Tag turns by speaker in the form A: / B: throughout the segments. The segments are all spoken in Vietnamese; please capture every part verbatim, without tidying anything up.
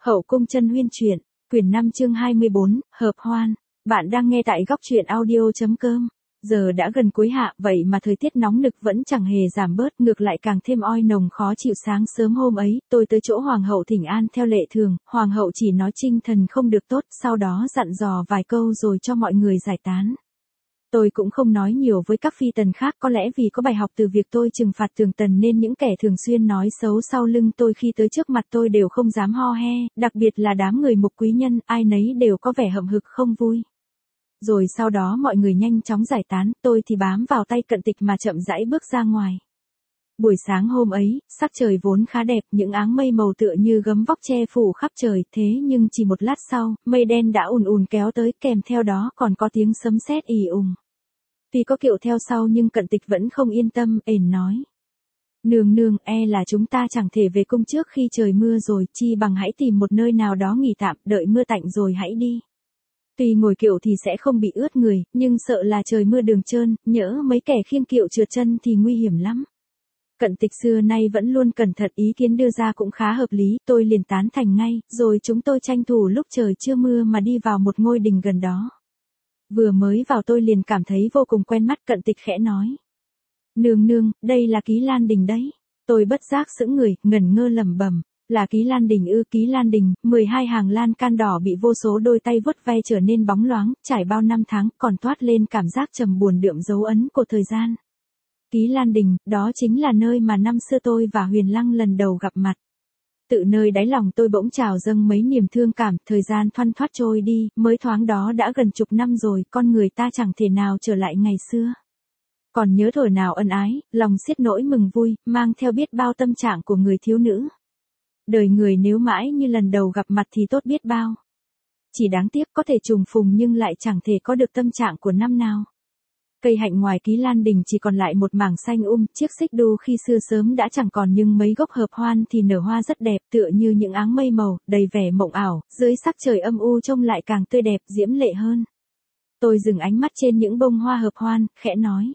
A: Hậu cung chân huyên truyện, quyển năm chương hai mươi bốn, hợp hoan. Bạn đang nghe tại góc truyện audio.com. Giờ đã gần cuối hạ, vậy mà thời tiết nóng nực vẫn chẳng hề giảm bớt, ngược lại càng thêm oi nồng khó chịu. Sáng sớm hôm ấy, tôi tới chỗ hoàng hậu thỉnh an theo lệ thường, hoàng hậu chỉ nói Trinh thần không được tốt, sau đó dặn dò vài câu rồi cho mọi người giải tán. Tôi cũng không nói nhiều với các phi tần khác, có lẽ vì có bài học từ việc tôi trừng phạt Tường Tần nên những kẻ thường xuyên nói xấu sau lưng tôi khi tới trước mặt tôi đều không dám ho he, đặc biệt là đám người Mục quý nhân, ai nấy đều có vẻ hậm hực không vui. Rồi sau đó mọi người nhanh chóng giải tán, tôi thì bám vào tay Cận Tịch mà chậm rãi bước ra ngoài. Buổi sáng hôm ấy, sắc trời vốn khá đẹp, những áng mây màu tựa như gấm vóc che phủ khắp trời, thế nhưng chỉ một lát sau, mây đen đã ùn ùn kéo tới, kèm theo đó còn có tiếng sấm sét ì ùng. Tuy có Kiệu theo sau nhưng Cận Tịch vẫn không yên tâm, ền nói. Nương nương, e là chúng ta chẳng thể về cung trước khi trời mưa rồi, chi bằng hãy tìm một nơi nào đó nghỉ tạm, đợi mưa tạnh rồi hãy đi. Tuy ngồi kiệu thì sẽ không bị ướt người, nhưng sợ là trời mưa đường trơn, nhỡ mấy kẻ khiêng kiệu trượt chân thì nguy hiểm lắm. Cận Tịch xưa nay vẫn luôn cẩn thận, ý kiến đưa ra cũng khá hợp lý, tôi liền tán thành ngay, rồi chúng tôi tranh thủ lúc trời chưa mưa mà đi vào một ngôi đình gần đó. Vừa mới vào tôi liền cảm thấy vô cùng quen mắt. Cận Tịch khẽ nói. Nương nương, đây là Ký Lan Đình đấy. Tôi bất giác sững người, ngẩn ngơ lẩm bẩm. Là Ký Lan Đình ư? Ký Lan Đình, mười hai hàng lan can đỏ bị vô số đôi tay vuốt ve trở nên bóng loáng, trải bao năm tháng, còn toát lên cảm giác trầm buồn đượm dấu ấn của thời gian. Ký Lan Đình, đó chính là nơi mà năm xưa tôi và Huyền Lăng lần đầu gặp mặt. Tự nơi đáy lòng tôi bỗng trào dâng mấy niềm thương cảm, thời gian thoăn thoắt trôi đi, mới thoáng đó đã gần chục năm rồi, con người ta chẳng thể nào trở lại ngày xưa. Còn nhớ thuở nào ân ái, lòng xiết nỗi mừng vui, mang theo biết bao tâm trạng của người thiếu nữ. Đời người nếu mãi như lần đầu gặp mặt thì tốt biết bao. Chỉ đáng tiếc có thể trùng phùng nhưng lại chẳng thể có được tâm trạng của năm nào. Cây hạnh ngoài Ký Lan Đình chỉ còn lại một mảng xanh um, chiếc xích đu khi xưa sớm đã chẳng còn, nhưng mấy gốc hợp hoan thì nở hoa rất đẹp, tựa như những áng mây màu, đầy vẻ mộng ảo, dưới sắc trời âm u trông lại càng tươi đẹp, diễm lệ hơn. Tôi dừng ánh mắt trên những bông hoa hợp hoan, khẽ nói.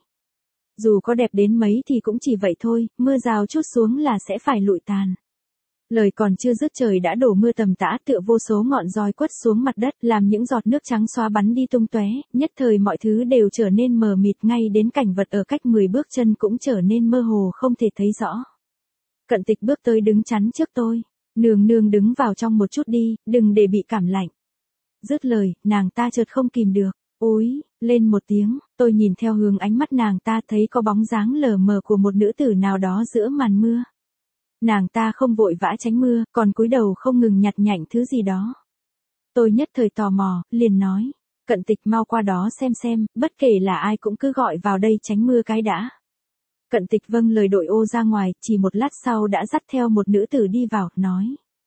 A: Dù có đẹp đến mấy thì cũng chỉ vậy thôi, mưa rào trút xuống là sẽ phải lụi tàn. Lời còn chưa dứt trời đã đổ mưa tầm tã, tựa vô số ngọn roi quất xuống mặt đất, làm những giọt nước trắng xóa bắn đi tung tóe, nhất thời mọi thứ đều trở nên mờ mịt, ngay đến cảnh vật ở cách mười bước chân cũng trở nên mơ hồ không thể thấy rõ. Cận Tịch bước tới đứng chắn trước tôi. Nương nương đứng vào trong một chút đi, đừng để bị cảm lạnh. Dứt lời, nàng ta chợt không kìm được, úi lên một tiếng. Tôi nhìn theo hướng ánh mắt nàng ta, thấy có bóng dáng lờ mờ của một nữ tử nào đó giữa màn mưa. Nàng ta không vội vã tránh mưa, còn cúi đầu không ngừng nhặt nhạnh thứ gì đó. Tôi nhất thời tò mò, liền nói. Cận Tịch mau qua đó xem xem, bất kể là ai cũng cứ gọi vào đây tránh mưa cái đã. Cận Tịch vâng lời đội ô ra ngoài, chỉ một lát sau đã dắt theo một nữ tử đi vào, nói.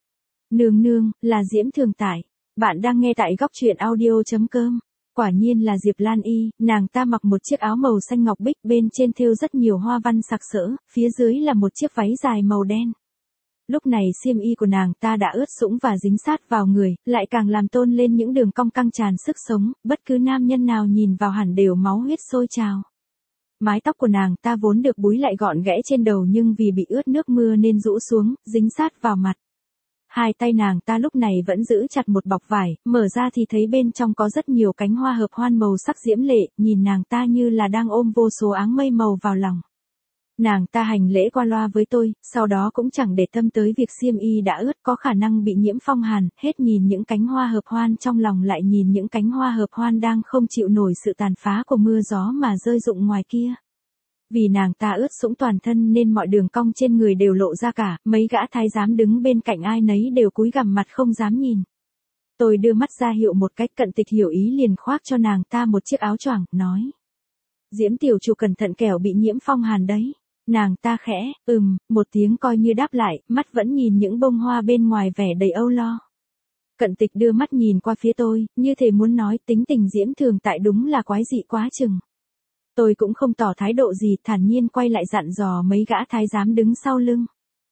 A: Nương nương, là Diễm Thường Tại. Bạn đang nghe tại góc truyện audio.com. Quả nhiên là Diệp Lan Y, nàng ta mặc một chiếc áo màu xanh ngọc bích, bên trên thêu rất nhiều hoa văn sặc sỡ, phía dưới là một chiếc váy dài màu đen. Lúc này xiêm y của nàng ta đã ướt sũng và dính sát vào người, lại càng làm tôn lên những đường cong căng tràn sức sống, bất cứ nam nhân nào nhìn vào hẳn đều máu huyết sôi trào. Mái tóc của nàng ta vốn được búi lại gọn ghẽ trên đầu nhưng vì bị ướt nước mưa nên rũ xuống, dính sát vào mặt. Hai tay nàng ta lúc này vẫn giữ chặt một bọc vải, mở ra thì thấy bên trong có rất nhiều cánh hoa hợp hoan màu sắc diễm lệ, nhìn nàng ta như là đang ôm vô số áng mây màu vào lòng. Nàng ta hành lễ qua loa với tôi, sau đó cũng chẳng để tâm tới việc xiêm y đã ướt có khả năng bị nhiễm phong hàn, hết nhìn những cánh hoa hợp hoan trong lòng lại nhìn những cánh hoa hợp hoan đang không chịu nổi sự tàn phá của mưa gió mà rơi rụng ngoài kia. Vì nàng ta ướt sũng toàn thân nên mọi đường cong trên người đều lộ ra cả, mấy gã thái giám đứng bên cạnh ai nấy đều cúi gằm mặt không dám nhìn. Tôi đưa mắt ra hiệu một cách, Cận Tịch hiểu ý liền khoác cho nàng ta một chiếc áo choàng, nói. Diễm tiểu chủ cẩn thận kẻo bị nhiễm phong hàn đấy. Nàng ta khẽ, ừm, một tiếng coi như đáp lại, mắt vẫn nhìn những bông hoa bên ngoài vẻ đầy âu lo. Cận Tịch đưa mắt nhìn qua phía tôi, như thể muốn nói tính tình Diễm Thường Tại đúng là quái dị quá chừng. Tôi cũng không tỏ thái độ gì, thản nhiên quay lại dặn dò mấy gã thái giám đứng sau lưng.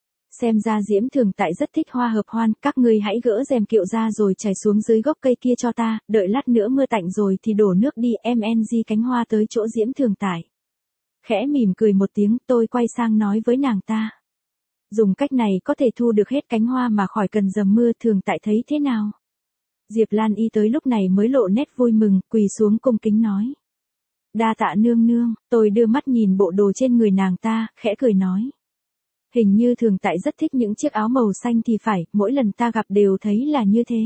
A: Xem ra Diễm Thường Tại rất thích hoa hợp hoan, các ngươi hãy gỡ rèm kiệu ra rồi trải xuống dưới gốc cây kia cho ta, đợi lát nữa mưa tạnh rồi thì đổ nước đi, em en gi cánh hoa tới chỗ Diễm Thường Tại. Khẽ mỉm cười một tiếng, tôi quay sang nói với nàng ta. Dùng cách này có thể thu được hết cánh hoa mà khỏi cần dầm mưa, Thường Tại thấy thế nào? Diệp Lan Y tới lúc này mới lộ nét vui mừng, quỳ xuống cung kính nói. Đa tạ nương nương. Tôi đưa mắt nhìn bộ đồ trên người nàng ta, khẽ cười nói. Hình như Thường Tại rất thích những chiếc áo màu xanh thì phải, mỗi lần ta gặp đều thấy là như thế.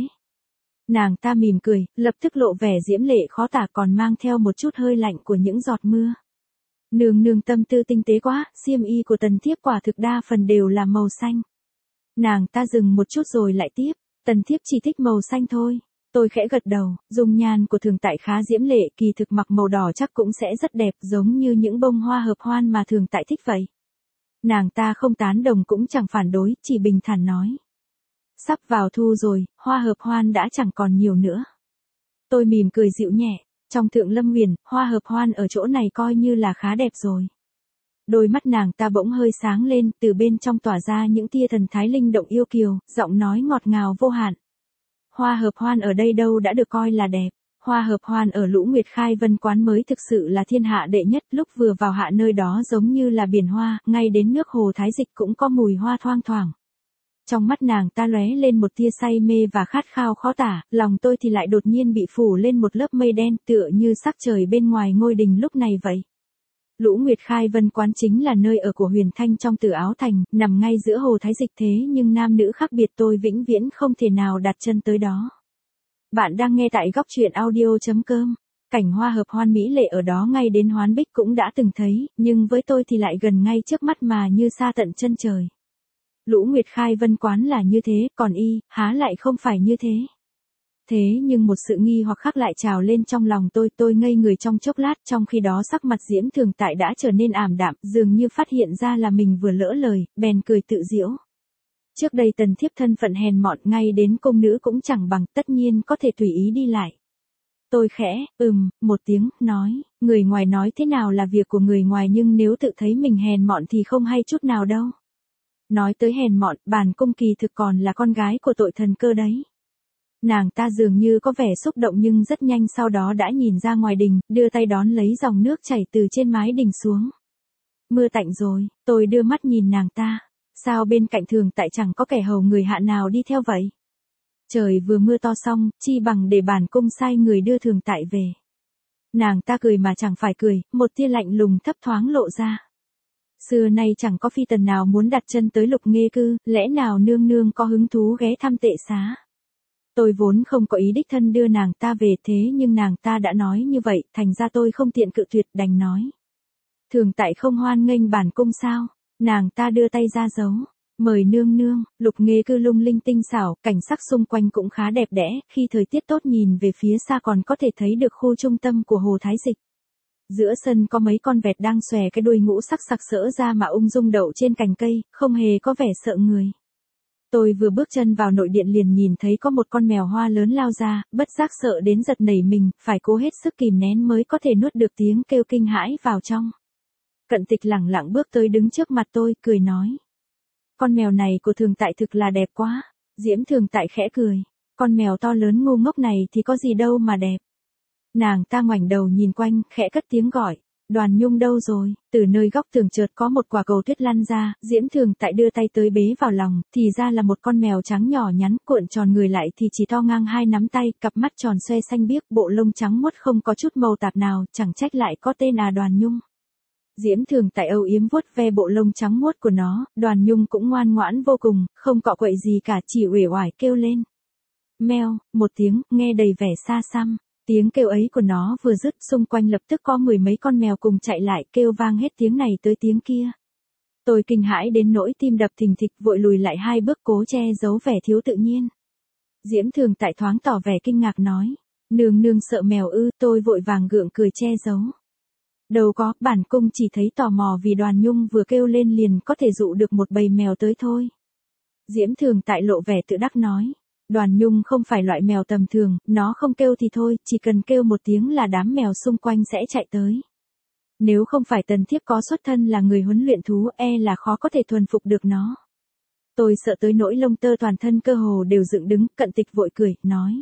A: Nàng ta mỉm cười, lập tức lộ vẻ diễm lệ khó tả, còn mang theo một chút hơi lạnh của những giọt mưa. Nương nương tâm tư tinh tế quá, xiêm y của tần thiếp quả thực đa phần đều là màu xanh. Nàng ta dừng một chút rồi lại tiếp, tần thiếp chỉ thích màu xanh thôi. Tôi khẽ gật đầu, dung nhan của Thường Tại khá diễm lệ, kỳ thực mặc màu đỏ chắc cũng sẽ rất đẹp, giống như những bông hoa hợp hoan mà Thường Tại thích vậy. Nàng ta không tán đồng cũng chẳng phản đối, chỉ bình thản nói. Sắp vào thu rồi, hoa hợp hoan đã chẳng còn nhiều nữa. Tôi mỉm cười dịu nhẹ, trong Thượng Lâm Huyền, hoa hợp hoan ở chỗ này coi như là khá đẹp rồi. Đôi mắt nàng ta bỗng hơi sáng lên, từ bên trong tỏa ra những tia thần thái linh động yêu kiều, giọng nói ngọt ngào vô hạn. Hoa hợp hoan ở đây đâu đã được coi là đẹp. Hoa hợp hoan ở Lũ Nguyệt Khai Vân Quán mới thực sự là thiên hạ đệ nhất, lúc vừa vào hạ nơi đó giống như là biển hoa, ngay đến nước hồ Thái Dịch cũng có mùi hoa thoang thoảng. Trong mắt nàng ta lóe lên một tia say mê và khát khao khó tả, lòng tôi thì lại đột nhiên bị phủ lên một lớp mây đen, tựa như sắc trời bên ngoài ngôi đình lúc này vậy. Lũ Nguyệt Khai Vân Quán chính là nơi ở của Huyền Thanh trong Tử Áo Thành, nằm ngay giữa hồ Thái Dịch, thế nhưng nam nữ khác biệt, tôi vĩnh viễn không thể nào đặt chân tới đó. Bạn đang nghe tại góc truyện audio chấm com. Cảnh hoa hợp hoan mỹ lệ ở đó ngay đến Hoán Bích cũng đã từng thấy, nhưng với tôi thì lại gần ngay trước mắt mà như xa tận chân trời. Lũ Nguyệt Khai Vân Quán là như thế, còn y, há lại không phải như thế. Thế nhưng một sự nghi hoặc khác lại trào lên trong lòng tôi, tôi ngây người trong chốc lát, trong khi đó sắc mặt Diễm Thường Tại đã trở nên ảm đạm, dường như phát hiện ra là mình vừa lỡ lời, bèn cười tự giễu. Trước đây tần thiếp thân phận hèn mọn, ngay đến công nữ cũng chẳng bằng, tất nhiên có thể tùy ý đi lại. Tôi khẽ, ừm, một tiếng, nói, người ngoài nói thế nào là việc của người ngoài, nhưng nếu tự thấy mình hèn mọn thì không hay chút nào đâu. Nói tới hèn mọn, bản cung kỳ thực còn là con gái của tội thần Cơ đấy. Nàng ta dường như có vẻ xúc động nhưng rất nhanh sau đó đã nhìn ra ngoài đình, đưa tay đón lấy dòng nước chảy từ trên mái đình xuống. Mưa tạnh rồi, tôi đưa mắt nhìn nàng ta. Sao bên cạnh Thường Tại chẳng có kẻ hầu người hạ nào đi theo vậy? Trời vừa mưa to xong, chi bằng để bản cung sai người đưa Thường Tại về. Nàng ta cười mà chẳng phải cười, một tia lạnh lùng thấp thoáng lộ ra. Xưa nay chẳng có phi tần nào muốn đặt chân tới Lục Nghê Cư, lẽ nào nương nương có hứng thú ghé thăm Tệ Xá? Tôi vốn không có ý đích thân đưa nàng ta về, thế nhưng nàng ta đã nói như vậy, thành ra tôi không tiện cự tuyệt, đành nói. Thường Tại không hoan nghênh bản cung sao? Nàng ta đưa tay ra dấu. Mời nương nương. Lục Nghê Cư lung linh tinh xảo, cảnh sắc xung quanh cũng khá đẹp đẽ, khi thời tiết tốt nhìn về phía xa còn có thể thấy được khu trung tâm của hồ Thái Dịch. Giữa sân có mấy con vẹt đang xòe cái đuôi ngũ sắc sặc sỡ ra mà ung dung đậu trên cành cây, không hề có vẻ sợ người. Tôi vừa bước chân vào nội điện liền nhìn thấy có một con mèo hoa lớn lao ra, bất giác sợ đến giật nảy mình, phải cố hết sức kìm nén mới có thể nuốt được tiếng kêu kinh hãi vào trong. Cận Tịch lẳng lặng bước tới đứng trước mặt tôi, cười nói. Con mèo này của Thường Tại thực là đẹp quá. Diễm Thường Tại khẽ cười. Con mèo to lớn ngu ngốc này thì có gì đâu mà đẹp. Nàng ta ngoảnh đầu nhìn quanh, khẽ cất tiếng gọi. Đoàn Nhung đâu rồi? Từ nơi góc tường chợt có một quả cầu tuyết lăn ra, Diễm Thường Tại đưa tay tới bế vào lòng, thì ra là một con mèo trắng nhỏ nhắn, cuộn tròn người lại thì chỉ to ngang hai nắm tay, cặp mắt tròn xoe xanh biếc, bộ lông trắng muốt không có chút màu tạp nào, chẳng trách lại có tên à Đoàn Nhung. Diễm Thường Tại âu yếm vuốt ve bộ lông trắng muốt của nó, Đoàn Nhung cũng ngoan ngoãn vô cùng, không cọ quậy gì cả, chỉ uể oải kêu lên. Meo, một tiếng, nghe đầy vẻ xa xăm. Tiếng kêu ấy của nó vừa dứt, xung quanh lập tức có mười mấy con mèo cùng chạy lại, kêu vang hết tiếng này tới tiếng kia. Tôi kinh hãi đến nỗi tim đập thình thịch, vội lùi lại hai bước cố che giấu vẻ thiếu tự nhiên. Diễm Thường Tại thoáng tỏ vẻ kinh ngạc nói. Nương nương sợ mèo ư? Tôi vội vàng gượng cười che giấu. Đâu có, bản cung chỉ thấy tò mò vì Đoàn Nhung vừa kêu lên liền có thể dụ được một bầy mèo tới thôi. Diễm Thường Tại lộ vẻ tự đắc nói. Đoàn Nhung không phải loại mèo tầm thường, nó không kêu thì thôi, chỉ cần kêu một tiếng là đám mèo xung quanh sẽ chạy tới. Nếu không phải tần thiếp có xuất thân là người huấn luyện thú, e là khó có thể thuần phục được nó. Tôi sợ tới nỗi lông tơ toàn thân cơ hồ đều dựng đứng, Cận Tịch vội cười, nói.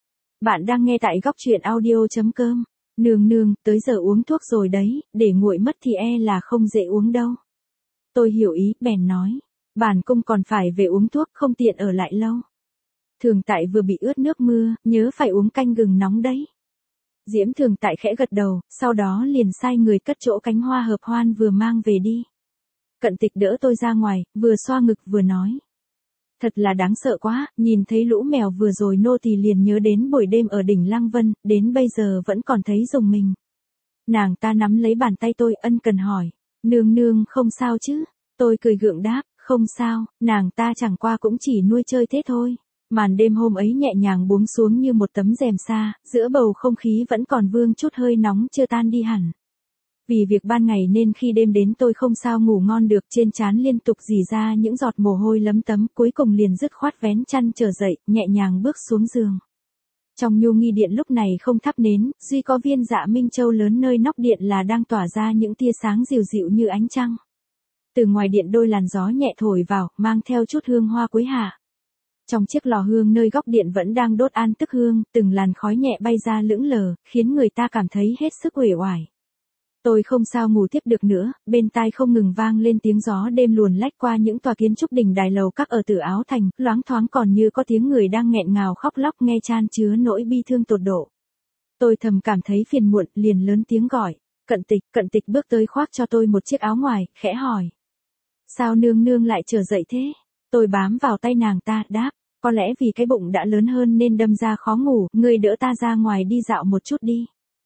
A: Bạn đang nghe tại góc truyện audio chấm com. Nương nương, tới giờ uống thuốc rồi đấy, để nguội mất thì e là không dễ uống đâu. Tôi hiểu ý, bèn nói. bản cung còn phải về uống thuốc, không tiện ở lại lâu. Thường Tại vừa bị ướt nước mưa, nhớ phải uống canh gừng nóng đấy. Diễm Thường Tại khẽ gật đầu, sau đó liền sai người cất chỗ cánh hoa hợp hoan vừa mang về đi. Cận Tịch đỡ tôi ra ngoài, vừa xoa ngực vừa nói. Thật là đáng sợ quá, nhìn thấy lũ mèo vừa rồi nô tỳ liền nhớ đến buổi đêm ở đỉnh Lăng Vân, đến bây giờ vẫn còn thấy rùng mình. Nàng ta nắm lấy bàn tay tôi ân cần hỏi, nương nương không sao chứ? Tôi cười gượng đáp, không sao, nàng ta chẳng qua cũng chỉ nuôi chơi thế thôi. Màn đêm hôm ấy nhẹ nhàng buông xuống như một tấm rèm sa, giữa bầu không khí vẫn còn vương chút hơi nóng chưa tan đi hẳn. Vì việc ban ngày nên khi đêm đến tôi không sao ngủ ngon được, trên trán liên tục rỉ ra những giọt mồ hôi lấm tấm, cuối cùng liền dứt khoát vén chăn trở dậy, nhẹ nhàng bước xuống giường. Trong nhu nghi điện lúc này không thắp nến, duy có viên Dạ Minh Châu lớn nơi nóc điện là đang tỏa ra những tia sáng dịu dịu như ánh trăng. Từ ngoài điện đôi làn gió nhẹ thổi vào, mang theo chút hương hoa cuối hạ. Trong chiếc lò hương nơi góc điện vẫn đang đốt an tức hương, từng làn khói nhẹ bay ra lững lờ, khiến người ta cảm thấy hết sức uể oải. Tôi không sao ngủ tiếp được nữa, bên tai không ngừng vang lên tiếng gió đêm luồn lách qua những tòa kiến trúc đình đài lầu các ở Tử Áo Thành, loáng thoáng còn như có tiếng người đang nghẹn ngào khóc lóc nghe chan chứa nỗi bi thương tột độ. Tôi thầm cảm thấy phiền muộn, liền lớn tiếng gọi, Cận Tịch. Cận Tịch bước tới khoác cho tôi một chiếc áo ngoài, khẽ hỏi. Sao nương nương lại trở dậy thế? Tôi bám vào tay nàng ta, đáp, có lẽ vì cái bụng đã lớn hơn nên đâm ra khó ngủ, ngươi đỡ ta ra ngoài đi dạo một chút đi.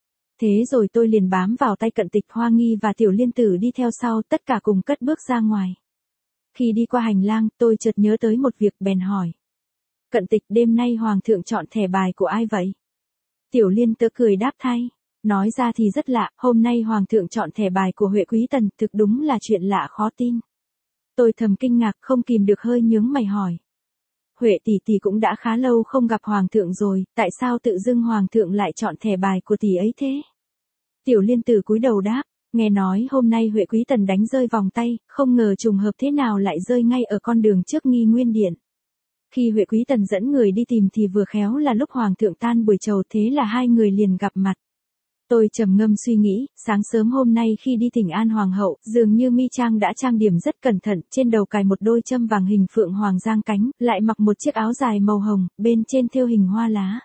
A: Thế rồi tôi liền bám vào tay Cận Tịch, Hoa Nghi và Tiểu Liên Tử đi theo sau, tất cả cùng cất bước ra ngoài. Khi đi qua hành lang, tôi chợt nhớ tới một việc bèn hỏi. Cận Tịch, đêm nay Hoàng thượng chọn thẻ bài của ai vậy? Tiểu Liên Tử cười đáp thay. Nói ra thì rất lạ, hôm nay Hoàng thượng chọn thẻ bài của Huệ Quý Tần, thực đúng là chuyện lạ khó tin. Tôi thầm kinh ngạc, không kìm được hơi nhướng mày hỏi. Huệ tỷ tỷ cũng đã khá lâu không gặp Hoàng thượng rồi, tại sao tự dưng Hoàng thượng lại chọn thẻ bài của tỷ ấy thế? Tiểu Liên Tử cúi đầu đáp, nghe nói hôm nay Huệ Quý Tần đánh rơi vòng tay, không ngờ trùng hợp thế nào lại rơi ngay ở con đường trước Nghi Nguyên Điện. Khi Huệ Quý Tần dẫn người đi tìm thì vừa khéo là lúc Hoàng thượng tan buổi trầu, thế là hai người liền gặp mặt. Tôi trầm ngâm suy nghĩ, sáng sớm hôm nay khi đi thỉnh an Hoàng hậu, dường như Mi Trang đã trang điểm rất cẩn thận, trên đầu cài một đôi châm vàng hình phượng hoàng giang cánh, lại mặc một chiếc áo dài màu hồng, bên trên thêu hình hoa lá.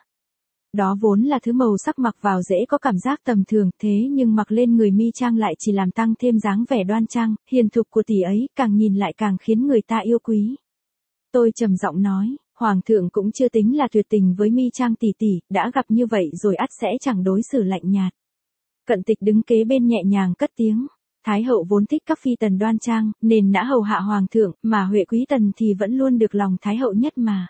A: Đó vốn là thứ màu sắc mặc vào dễ có cảm giác tầm thường, thế nhưng mặc lên người Mi Trang lại chỉ làm tăng thêm dáng vẻ đoan trang, hiền thục của tỷ ấy, càng nhìn lại càng khiến người ta yêu quý. Tôi trầm giọng nói. Hoàng thượng cũng chưa tính là tuyệt tình với Mi Trang tỷ tỷ, đã gặp như vậy rồi ắt sẽ chẳng đối xử lạnh nhạt. Cận Tịch đứng kế bên nhẹ nhàng cất tiếng. Thái hậu vốn thích các phi tần đoan trang, nên đã hầu hạ Hoàng thượng, mà Huệ Quý Tần thì vẫn luôn được lòng Thái hậu nhất mà.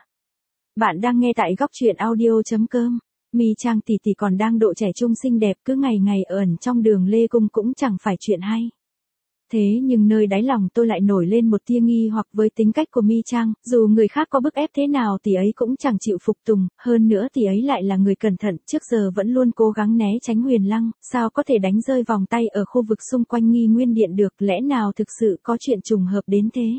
A: Bạn đang nghe tại góc truyện audio chấm com. Mi Trang tỷ tỷ còn đang độ trẻ trung xinh đẹp, cứ ngày ngày ở ẩn trong Đường Lê Cung cũng chẳng phải chuyện hay. Thế nhưng nơi đáy lòng tôi lại nổi lên một tia nghi hoặc với tính cách của Mi Trang, dù người khác có bức ép thế nào tỷ ấy cũng chẳng chịu phục tùng, hơn nữa tỷ ấy lại là người cẩn thận, trước giờ vẫn luôn cố gắng né tránh Huyền Lăng, sao có thể đánh rơi vòng tay ở khu vực xung quanh Nghi Nguyên Điện được, lẽ nào thực sự có chuyện trùng hợp đến thế?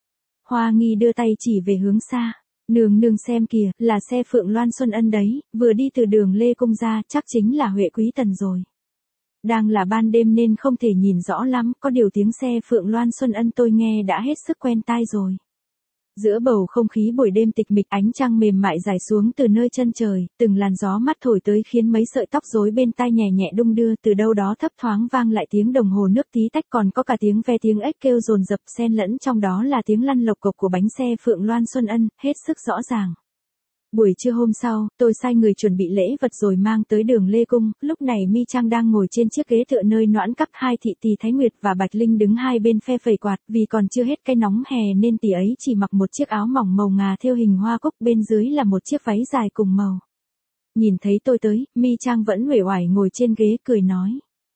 A: Hoa Nghi đưa tay chỉ về hướng xa. Nương nương xem kìa, là xe Phượng Loan Xuân Ân đấy, vừa đi từ Đường Lê Cung ra, chắc chính là Huệ Quý Tần rồi. Đang là ban đêm nên không thể nhìn rõ lắm, có điều tiếng xe Phượng Loan Xuân Ân tôi nghe đã hết sức quen tai rồi. Giữa bầu không khí buổi đêm tịch mịch, ánh trăng mềm mại rải xuống từ nơi chân trời, từng làn gió mát thổi tới khiến mấy sợi tóc rối bên tai nhẹ nhẹ đung đưa, từ đâu đó thấp thoáng vang lại tiếng đồng hồ nước tí tách, còn có cả tiếng ve tiếng ếch kêu dồn dập, xen lẫn trong đó là tiếng lăn lộc cộc của bánh xe Phượng Loan Xuân Ân, hết sức rõ ràng. Buổi trưa hôm sau, tôi sai người chuẩn bị lễ vật rồi mang tới Đường Lê Cung, lúc này Mi Trang đang ngồi trên chiếc ghế tựa nơi noãn cắp, hai thị tỳ Thái Nguyệt và Bạch Linh đứng hai bên phe phẩy quạt, vì còn chưa hết cái nóng hè nên tỷ ấy chỉ mặc một chiếc áo mỏng màu ngà thêu hình hoa cúc, bên dưới là một chiếc váy dài cùng màu. Nhìn thấy tôi tới, Mi Trang vẫn uể oải ngồi trên ghế cười nói.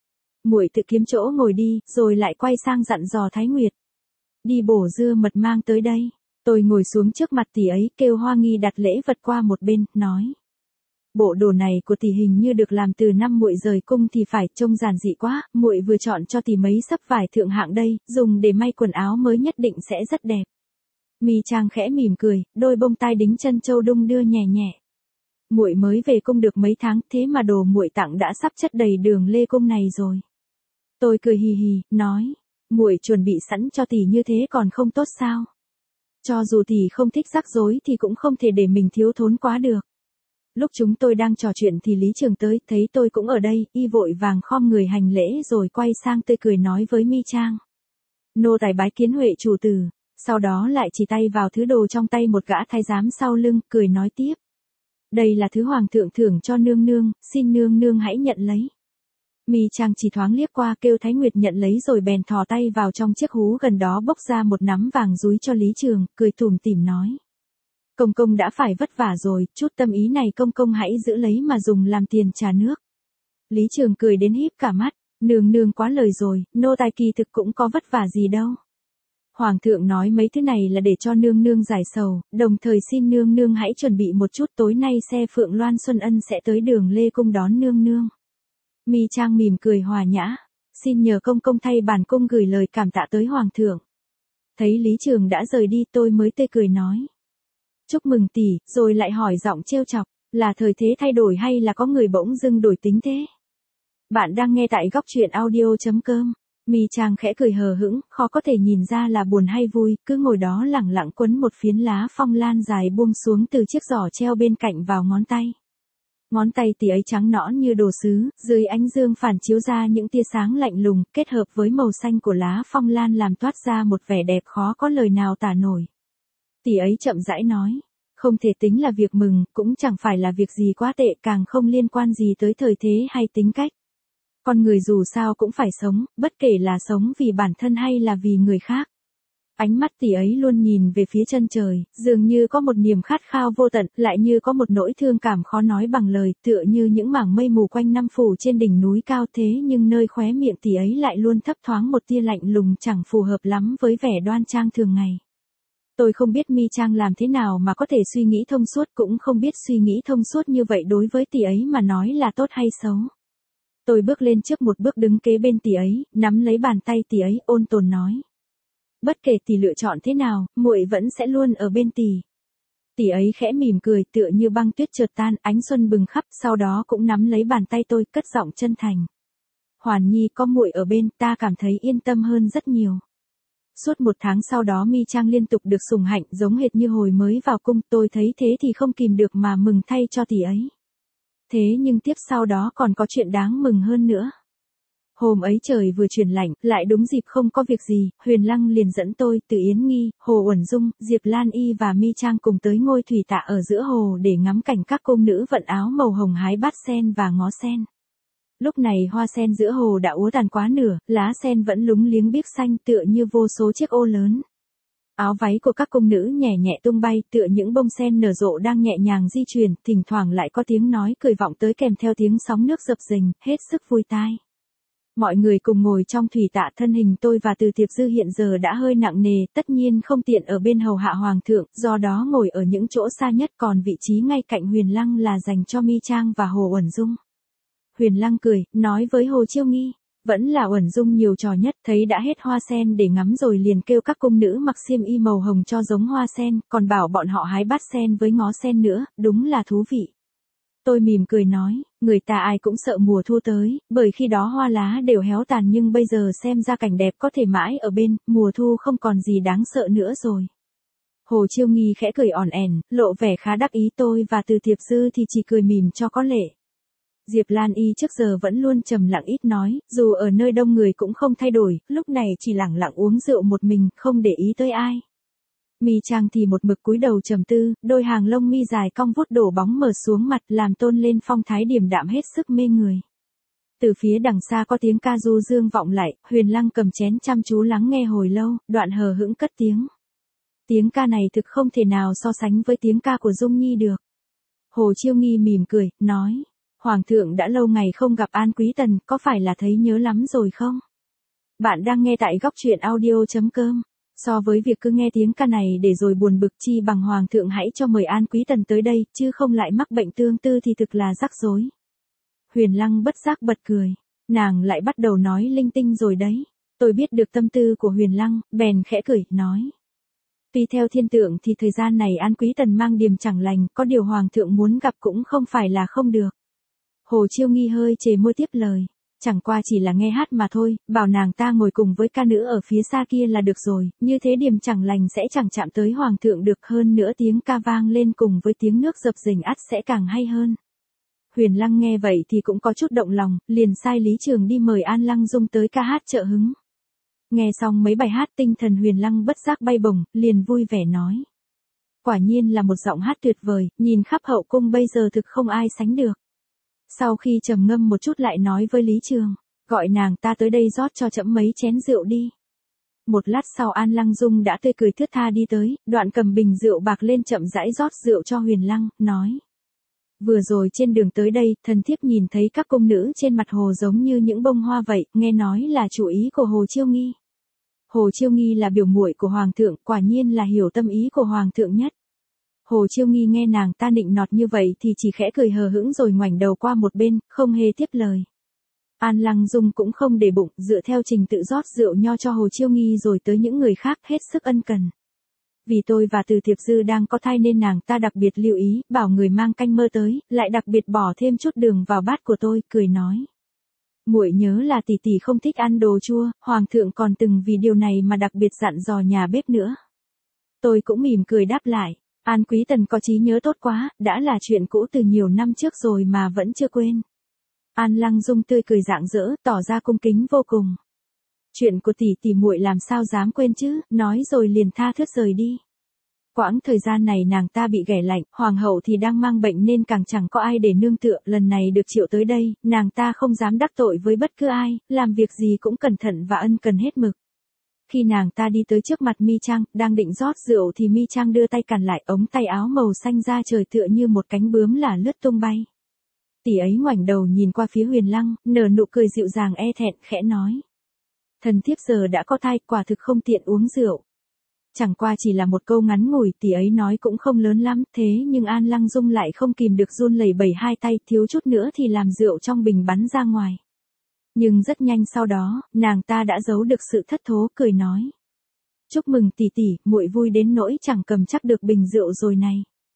A: Muội tự kiếm chỗ ngồi đi, rồi lại quay sang dặn dò Thái Nguyệt. Đi bổ dưa mật mang tới đây. Tôi ngồi xuống trước mặt tỷ ấy, kêu Hoa Nghi đặt lễ vật qua một bên, nói. Bộ đồ này của tỷ hình như được làm từ năm muội rời cung thì phải, trông giản dị quá, muội vừa chọn cho tỷ mấy sấp vải thượng hạng đây, dùng để may quần áo mới nhất định sẽ rất đẹp. Mi Trang khẽ mỉm cười, đôi bông tai đính chân châu đung đưa nhẹ nhẹ. Muội mới về cung được mấy tháng, thế mà đồ muội tặng đã sắp chất đầy Đường Lê Cung này rồi. Tôi cười hì hì, nói, muội chuẩn bị sẵn cho tỷ như thế còn không tốt sao? Cho dù tỷ không thích rắc rối thì cũng không thể để mình thiếu thốn quá được. Lúc chúng tôi đang trò chuyện thì Lý Trường tới, thấy tôi cũng ở đây, y vội vàng khom người hành lễ rồi quay sang tươi cười nói với Mi Trang. Nô tài bái kiến Huệ chủ tử, sau đó lại chỉ tay vào thứ đồ trong tay một gã thái giám sau lưng, cười nói tiếp. Đây là thứ hoàng thượng thưởng cho nương nương, xin nương nương hãy nhận lấy. Mi Trang chỉ thoáng liếc qua kêu Thái Nguyệt nhận lấy rồi bèn thò tay vào trong chiếc hú gần đó bốc ra một nắm vàng dúi cho Lý Trường, cười tủm tỉm nói. Công công đã phải vất vả rồi, chút tâm ý này công công hãy giữ lấy mà dùng làm tiền trà nước. Lý Trường cười đến híp cả mắt, nương nương quá lời rồi, nô tài kỳ thực cũng có vất vả gì đâu. Hoàng thượng nói mấy thứ này là để cho nương nương giải sầu, đồng thời xin nương nương hãy chuẩn bị một chút, tối nay xe Phượng Loan Xuân Ân sẽ tới Đường Lê Cung đón nương nương. Mi Trang mỉm cười hòa nhã, xin nhờ công công thay bản cung gửi lời cảm tạ tới Hoàng thượng. Thấy Lý Trường đã rời đi tôi mới tươi cười nói. Chúc mừng tỷ, rồi lại hỏi giọng trêu chọc, là thời thế thay đổi hay là có người bỗng dưng đổi tính thế? Bạn đang nghe tại góc truyện audio chấm com. Mi Trang khẽ cười hờ hững, khó có thể nhìn ra là buồn hay vui, cứ ngồi đó lẳng lặng quấn một phiến lá phong lan dài buông xuống từ chiếc giỏ treo bên cạnh vào ngón tay. Ngón tay tỷ ấy trắng nõn như đồ sứ, dưới ánh dương phản chiếu ra những tia sáng lạnh lùng, kết hợp với màu xanh của lá phong lan làm toát ra một vẻ đẹp khó có lời nào tả nổi. Tỷ ấy chậm rãi nói, không thể tính là việc mừng, cũng chẳng phải là việc gì quá tệ, càng không liên quan gì tới thời thế hay tính cách. Con người dù sao cũng phải sống, bất kể là sống vì bản thân hay là vì người khác. Ánh mắt tỷ ấy luôn nhìn về phía chân trời, dường như có một niềm khát khao vô tận, lại như có một nỗi thương cảm khó nói bằng lời, tựa như những mảng mây mù quanh năm phủ trên đỉnh núi cao thế nhưng nơi khóe miệng tỷ ấy lại luôn thấp thoáng một tia lạnh lùng chẳng phù hợp lắm với vẻ đoan trang thường ngày. Tôi không biết Mi Trang làm thế nào mà có thể suy nghĩ thông suốt, cũng không biết suy nghĩ thông suốt như vậy đối với tỷ ấy mà nói là tốt hay xấu. Tôi bước lên trước một bước đứng kế bên tỷ ấy, nắm lấy bàn tay tỷ ấy, ôn tồn nói. Bất kể tỷ lựa chọn thế nào, muội vẫn sẽ luôn ở bên tỷ. Tỷ ấy khẽ mỉm cười tựa như băng tuyết chợt tan, ánh xuân bừng khắp, sau đó cũng nắm lấy bàn tay tôi, cất giọng chân thành. Hoàn Nhi, có muội ở bên, ta cảm thấy yên tâm hơn rất nhiều. Suốt một tháng sau đó Mi Trang liên tục được sủng hạnh giống hệt như hồi mới vào cung, tôi thấy thế thì không kìm được mà mừng thay cho tỷ ấy. Thế nhưng tiếp sau đó còn có chuyện đáng mừng hơn nữa. Hôm ấy trời vừa chuyển lạnh, lại đúng dịp không có việc gì, Huyền Lăng liền dẫn tôi, Từ Yến Nghi, Hồ Uẩn Dung, Diệp Lan Y và Mi Trang cùng tới ngôi thủy tạ ở giữa hồ để ngắm cảnh các cung nữ vận áo màu hồng hái bát sen và ngó sen. Lúc này hoa sen giữa hồ đã úa tàn quá nửa, lá sen vẫn lúng liếng biếc xanh tựa như vô số chiếc ô lớn. Áo váy của các cung nữ nhẹ nhẹ tung bay tựa những bông sen nở rộ đang nhẹ nhàng di chuyển, thỉnh thoảng lại có tiếng nói cười vọng tới kèm theo tiếng sóng nước dập dềnh, hết sức vui tai. Mọi người cùng ngồi trong thủy tạ, thân hình tôi và Từ Tiệp Dư hiện giờ đã hơi nặng nề, tất nhiên không tiện ở bên hầu hạ hoàng thượng, do đó ngồi ở những chỗ xa nhất, còn vị trí ngay cạnh Huyền Lăng là dành cho Mi Trang và Hồ Uẩn Dung. Huyền Lăng cười, nói với Hồ Chiêu Nghi, vẫn là Uẩn Dung nhiều trò nhất, thấy đã hết hoa sen để ngắm rồi liền kêu các cung nữ mặc xiêm y màu hồng cho giống hoa sen, còn bảo bọn họ hái bát sen với ngó sen nữa, đúng là thú vị. Tôi mỉm cười nói, người ta ai cũng sợ mùa thu tới, bởi khi đó hoa lá đều héo tàn, nhưng bây giờ xem ra cảnh đẹp có thể mãi ở bên, mùa thu không còn gì đáng sợ nữa rồi. Hồ Chiêu Nghi khẽ cười ỏn ẻn, lộ vẻ khá đắc ý, tôi và Từ Tiệp Dư thì chỉ cười mỉm cho có lệ. Diệp Lan Y trước giờ vẫn luôn trầm lặng ít nói, dù ở nơi đông người cũng không thay đổi, lúc này chỉ lẳng lặng uống rượu một mình, không để ý tới ai. Mi Trang thì một mực cúi đầu trầm tư, đôi hàng lông mi dài cong vút đổ bóng mờ xuống mặt, làm tôn lên phong thái điềm đạm hết sức mê người. Từ phía đằng xa có tiếng ca du dương vọng lại, Huyền Lăng cầm chén chăm chú lắng nghe hồi lâu, đoạn hờ hững cất tiếng. Tiếng ca này thực không thể nào so sánh với tiếng ca của Dung Nhi được. Hồ Chiêu Nghi mỉm cười, nói, Hoàng thượng đã lâu ngày không gặp An Quý Tần, có phải là thấy nhớ lắm rồi không? Bạn đang nghe tại góc truyện audio chấm com. So với việc cứ nghe tiếng ca này để rồi buồn bực, chi bằng Hoàng thượng hãy cho mời An Quý Tần tới đây, chứ không lại mắc bệnh tương tư thì thực là rắc rối. Huyền Lăng bất giác bật cười. Nàng lại bắt đầu nói linh tinh rồi đấy. Tôi biết được tâm tư của Huyền Lăng, bèn khẽ cười, nói. Tuy theo thiên tượng thì thời gian này An Quý Tần mang điềm chẳng lành, có điều Hoàng thượng muốn gặp cũng không phải là không được. Hồ Chiêu Nghi hơi chề môi tiếp lời. Chẳng qua chỉ là nghe hát mà thôi, bảo nàng ta ngồi cùng với ca nữ ở phía xa kia là được rồi, như thế điềm chẳng lành sẽ chẳng chạm tới hoàng thượng được, hơn nữa tiếng ca vang lên cùng với tiếng nước dập dềnh ắt sẽ càng hay hơn. Huyền Lăng nghe vậy thì cũng có chút động lòng, liền sai Lý Trường đi mời An Lăng Dung tới ca hát trợ hứng. Nghe xong mấy bài hát tinh thần Huyền Lăng bất giác bay bổng, liền vui vẻ nói. Quả nhiên là một giọng hát tuyệt vời, nhìn khắp hậu cung bây giờ thực không ai sánh được. Sau khi trầm ngâm một chút lại nói với Lý Trường, gọi nàng ta tới đây rót cho trẫm mấy chén rượu đi. Một lát sau An Lăng Dung đã tươi cười thướt tha đi tới, đoạn cầm bình rượu bạc lên chậm rãi rót rượu cho Huyền Lăng, nói. Vừa rồi trên đường tới đây, thần thiếp nhìn thấy các cung nữ trên mặt hồ giống như những bông hoa vậy, nghe nói là chủ ý của Hồ Chiêu Nghi. Hồ Chiêu Nghi là biểu muội của Hoàng thượng, quả nhiên là hiểu tâm ý của Hoàng thượng nhất. Hồ Chiêu Nghi nghe nàng ta nịnh nọt như vậy thì chỉ khẽ cười hờ hững rồi ngoảnh đầu qua một bên, không hề tiếp lời. An Lăng Dung cũng không để bụng, dựa theo trình tự rót rượu nho cho Hồ Chiêu Nghi rồi tới những người khác hết sức ân cần. Vì tôi và Từ Tiệp Dư đang có thai nên nàng ta đặc biệt lưu ý, bảo người mang canh mơ tới, lại đặc biệt bỏ thêm chút đường vào bát của tôi, cười nói. Muội nhớ là tỷ tỷ không thích ăn đồ chua, Hoàng thượng còn từng vì điều này mà đặc biệt dặn dò nhà bếp nữa. Tôi cũng mỉm cười đáp lại. An Quý Tần có trí nhớ tốt quá, đã là chuyện cũ từ nhiều năm trước rồi mà vẫn chưa quên. An Lăng Dung tươi cười rạng rỡ, tỏ ra cung kính vô cùng. Chuyện của tỷ tỷ muội làm sao dám quên chứ, nói rồi liền tha thướt rời đi. Quãng thời gian này nàng ta bị ghẻ lạnh, hoàng hậu thì đang mang bệnh nên càng chẳng có ai để nương tựa, lần này được triệu tới đây, nàng ta không dám đắc tội với bất cứ ai, làm việc gì cũng cẩn thận và ân cần hết mực. Khi nàng ta đi tới trước mặt Mi Trang, đang định rót rượu thì Mi Trang đưa tay cản lại, ống tay áo màu xanh ra trời tựa như một cánh bướm là lướt tung bay. Tỷ ấy ngoảnh đầu nhìn qua phía Huyền Lăng, nở nụ cười dịu dàng e thẹn, khẽ nói. Thần thiếp giờ đã có thai, quả thực không tiện uống rượu. Chẳng qua chỉ là một câu ngắn ngủi, tỷ ấy nói cũng không lớn lắm, thế nhưng An Lăng Dung lại không kìm được run lẩy bẩy hai tay, thiếu chút nữa thì làm rượu trong bình bắn ra ngoài. Nhưng rất nhanh sau đó, nàng ta đã giấu được sự thất thố, cười nói. Chúc mừng tỷ tỷ, muội vui đến nỗi chẳng cầm chắc được bình rượu rồi này.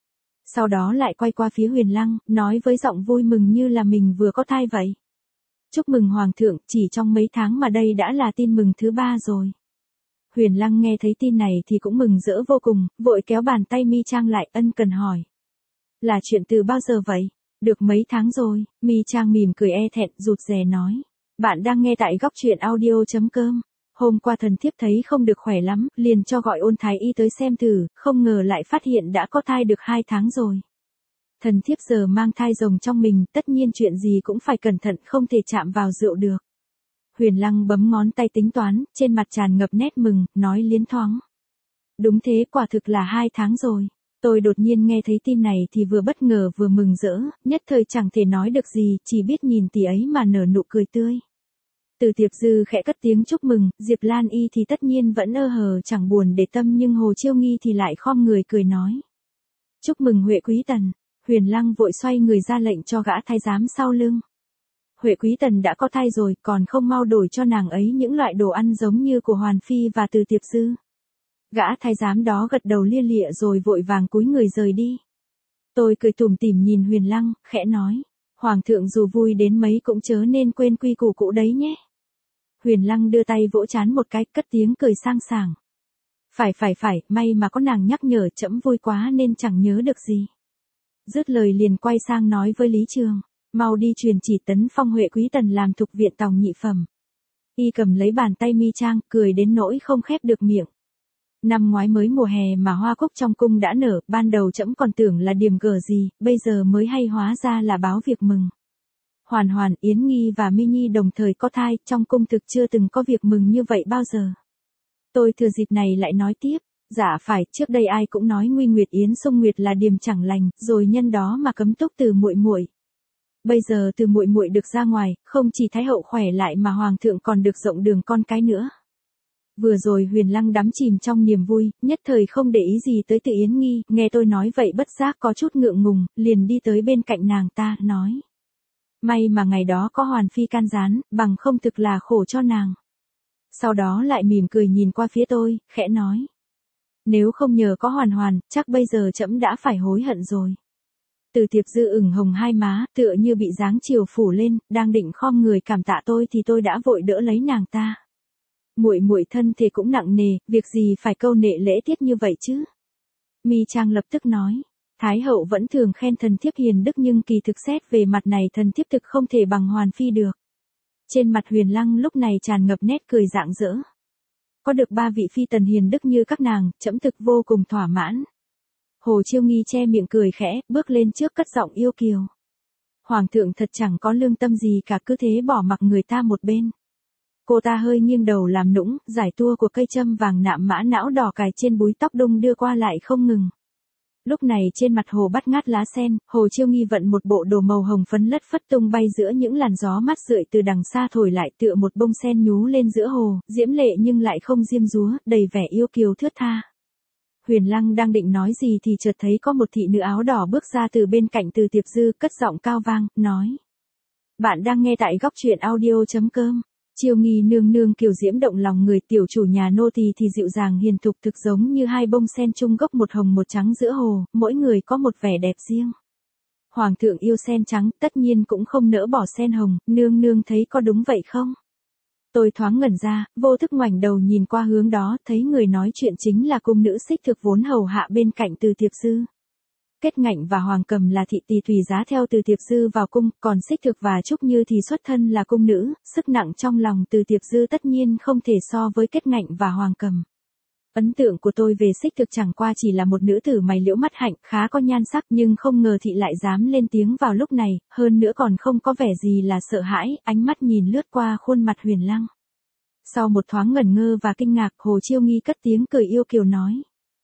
A: Sau đó lại quay qua phía Huyền Lăng, nói với giọng vui mừng như là mình vừa có thai vậy. Chúc mừng Hoàng thượng, chỉ trong mấy tháng mà đây đã là tin mừng thứ ba rồi. Huyền Lăng nghe thấy tin này thì cũng mừng rỡ vô cùng, vội kéo bàn tay Mi Trang lại, ân cần hỏi. Là chuyện từ bao giờ vậy? Được mấy tháng rồi, Mi Trang mỉm cười e thẹn, rụt rè nói. Bạn đang nghe tại góc truyện audio.com. Hôm qua thần thiếp thấy không được khỏe lắm, liền cho gọi Ôn thái y tới xem thử, không ngờ lại phát hiện đã có thai được hai tháng rồi. Thần thiếp giờ mang thai rồng trong mình, tất nhiên chuyện gì cũng phải cẩn thận, không thể chạm vào rượu được. Huyền Lăng bấm ngón tay tính toán, trên mặt tràn ngập nét mừng, nói liến thoáng. Đúng thế, quả thực là hai tháng rồi. Tôi đột nhiên nghe thấy tin này thì vừa bất ngờ vừa mừng rỡ, nhất thời chẳng thể nói được gì, chỉ biết nhìn tỷ ấy mà nở nụ cười tươi. Từ Tiệp Dư khẽ cất tiếng chúc mừng, Diệp Lan Y thì tất nhiên vẫn ơ hờ chẳng buồn để tâm, nhưng Hồ Chiêu Nghi thì lại khom người cười nói. Chúc mừng Huệ Quý Tần. Huyền Lăng vội xoay người ra lệnh cho gã thái giám sau lưng. Huệ Quý Tần đã có thai rồi, còn không mau đổi cho nàng ấy những loại đồ ăn giống như của Hoàn Phi và Từ Tiệp Dư. Gã thái giám đó gật đầu lia lịa rồi vội vàng cúi người rời đi. Tôi cười tủm tỉm nhìn Huyền Lăng, khẽ nói. Hoàng thượng dù vui đến mấy cũng chớ nên quên quy củ cũ đấy nhé. Huyền Lăng đưa tay vỗ trán một cái, cất tiếng cười sang sảng. Phải phải phải, may mà có nàng nhắc nhở, trẫm vui quá nên chẳng nhớ được gì. Dứt lời liền quay sang nói với Lý Trường. Mau đi truyền chỉ tấn phong Huệ Quý Tần làm thục viện tòng nhị phẩm. Y cầm lấy bàn tay Mi Trang, cười đến nỗi không khép được miệng. Năm ngoái mới mùa hè mà hoa cúc trong cung đã nở, ban đầu trẫm còn tưởng là điềm gở gì, bây giờ mới hay hóa ra là báo việc mừng. Hoàn Hoàn, Yến Nghi và Mi Nhi đồng thời có thai, trong cung thực chưa từng có việc mừng như vậy bao giờ. Tôi thừa dịp này lại nói tiếp, dạ phải, trước đây ai cũng nói Nguy Nguyệt Yến Sung Nguyệt là điềm chẳng lành, rồi nhân đó mà cấm túc Từ muội muội. Bây giờ Từ muội muội được ra ngoài, không chỉ thái hậu khỏe lại mà hoàng thượng còn được rộng đường con cái nữa. Vừa rồi Huyền Lăng đắm chìm trong niềm vui, nhất thời không để ý gì tới Từ Yến Nghi, nghe tôi nói vậy bất giác có chút ngượng ngùng, liền đi tới bên cạnh nàng ta, nói. May mà ngày đó có Hoàn Phi can gián, bằng không thực là khổ cho nàng. Sau đó lại mỉm cười nhìn qua phía tôi, khẽ nói. Nếu không nhờ có Hoàn Hoàn, chắc bây giờ trẫm đã phải hối hận rồi. Từ Tiệp Dư ửng hồng hai má, tựa như bị dáng chiều phủ lên, đang định khom người cảm tạ tôi thì tôi đã vội đỡ lấy nàng ta. Muội muội thân thể cũng nặng nề, việc gì phải câu nệ lễ tiết như vậy chứ? Mi Trang lập tức nói. Thái hậu vẫn thường khen thần thiếp hiền đức nhưng kỳ thực xét về mặt này thần thiếp thực không thể bằng Hoàn Phi được. Trên mặt Huyền Lăng lúc này tràn ngập nét cười rạng rỡ. Có được ba vị phi tần hiền đức như các nàng, trẫm thực vô cùng thỏa mãn. Hồ Chiêu Nghi che miệng cười khẽ, bước lên trước cất giọng yêu kiều. Hoàng thượng thật chẳng có lương tâm gì cả, cứ thế bỏ mặc người ta một bên. Cô ta hơi nghiêng đầu làm nũng, giải tua của cây châm vàng nạm mã não đỏ cài trên búi tóc đung đưa qua lại không ngừng. Lúc này trên mặt hồ bắt ngát lá sen, Hồ Chiêu Nghi vận một bộ đồ màu hồng phấn lất phất tung bay giữa những làn gió mát rượi từ đằng xa thổi lại tựa một bông sen nhú lên giữa hồ, diễm lệ nhưng lại không diêm dúa, đầy vẻ yêu kiều thướt tha. Huyền Lăng đang định nói gì thì chợt thấy có một thị nữ áo đỏ bước ra từ bên cạnh Từ Tiệp Dư, cất giọng cao vang, nói. Bạn đang nghe tại góc truyện audio.com. Chiêu Nghi nương nương kiều diễm động lòng người, tiểu chủ nhà nô tỳ thì dịu dàng hiền thục, thực giống như hai bông sen chung gốc một hồng một trắng giữa hồ, mỗi người có một vẻ đẹp riêng. Hoàng thượng yêu sen trắng, tất nhiên cũng không nỡ bỏ sen hồng, nương nương thấy có đúng vậy không? Tôi thoáng ngẩn ra, vô thức ngoảnh đầu nhìn qua hướng đó, thấy người nói chuyện chính là cung nữ Xích Thực vốn hầu hạ bên cạnh Từ Tiệp Dư. Kết Ngạnh và Hoàng Cầm là thị tỳ tùy giá theo Từ Tiệp Dư vào cung, còn Xích Thực và Trúc Như thì xuất thân là cung nữ, sức nặng trong lòng Từ Tiệp Dư tất nhiên không thể so với Kết Ngạnh và Hoàng Cầm. Ấn tượng của tôi về Xích Thực chẳng qua chỉ là một nữ tử mày liễu mắt hạnh, khá có nhan sắc, nhưng không ngờ thị lại dám lên tiếng vào lúc này, hơn nữa còn không có vẻ gì là sợ hãi, ánh mắt nhìn lướt qua khuôn mặt Huyền Lăng. Sau một thoáng ngẩn ngơ và kinh ngạc, Hồ Chiêu Nghi cất tiếng cười yêu kiều nói.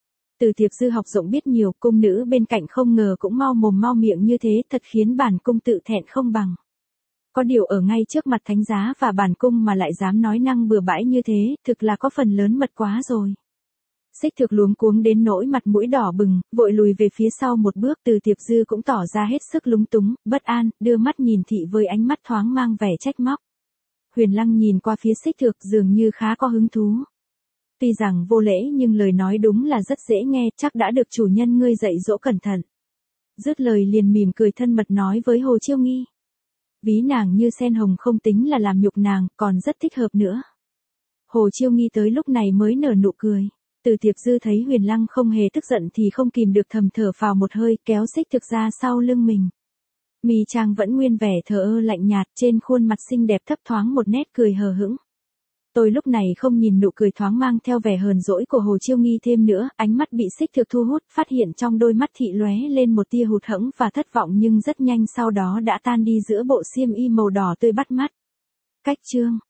A: Từ Tiệp Dư học rộng biết nhiều, cung nữ bên cạnh không ngờ cũng mau mồm mau miệng như thế, thật khiến bản cung tự thẹn không bằng. Có điều ở ngay trước mặt thánh giá và bản cung mà lại dám nói năng bừa bãi như thế, thực là có phần lớn mật quá rồi. Xích Thực luống cuống đến nỗi mặt mũi đỏ bừng, vội lùi về phía sau một bước. Từ Tiệp Dư cũng tỏ ra hết sức lúng túng, bất an, đưa mắt nhìn thị với ánh mắt thoáng mang vẻ trách móc. Huyền Lăng nhìn qua phía Xích Thực dường như khá có hứng thú. Tuy rằng vô lễ nhưng lời nói đúng là rất dễ nghe, chắc đã được chủ nhân ngươi dạy dỗ cẩn thận. Dứt lời liền mỉm cười thân mật nói với Hồ Chiêu Nghi. Ví nàng như sen hồng không tính là làm nhục nàng, còn rất thích hợp nữa. Hồ Chiêu Nghi tới lúc này mới nở nụ cười. Từ Tiệp Dư thấy Huyền Lăng không hề tức giận thì không kìm được thầm thở phào một hơi, kéo Xích Thực ra sau lưng mình. Mi Trang vẫn nguyên vẻ thờ ơ lạnh nhạt, trên khuôn mặt xinh đẹp thấp thoáng một nét cười hờ hững. Tôi lúc này không nhìn nụ cười thoáng mang theo vẻ hờn dỗi của Hồ Chiêu Nghi thêm nữa, ánh mắt bị Xích Thực thu hút, phát hiện trong đôi mắt thị lóe lên một tia hụt hẫng và thất vọng nhưng rất nhanh sau đó đã tan đi giữa bộ xiêm y màu đỏ tươi bắt mắt. Cách chương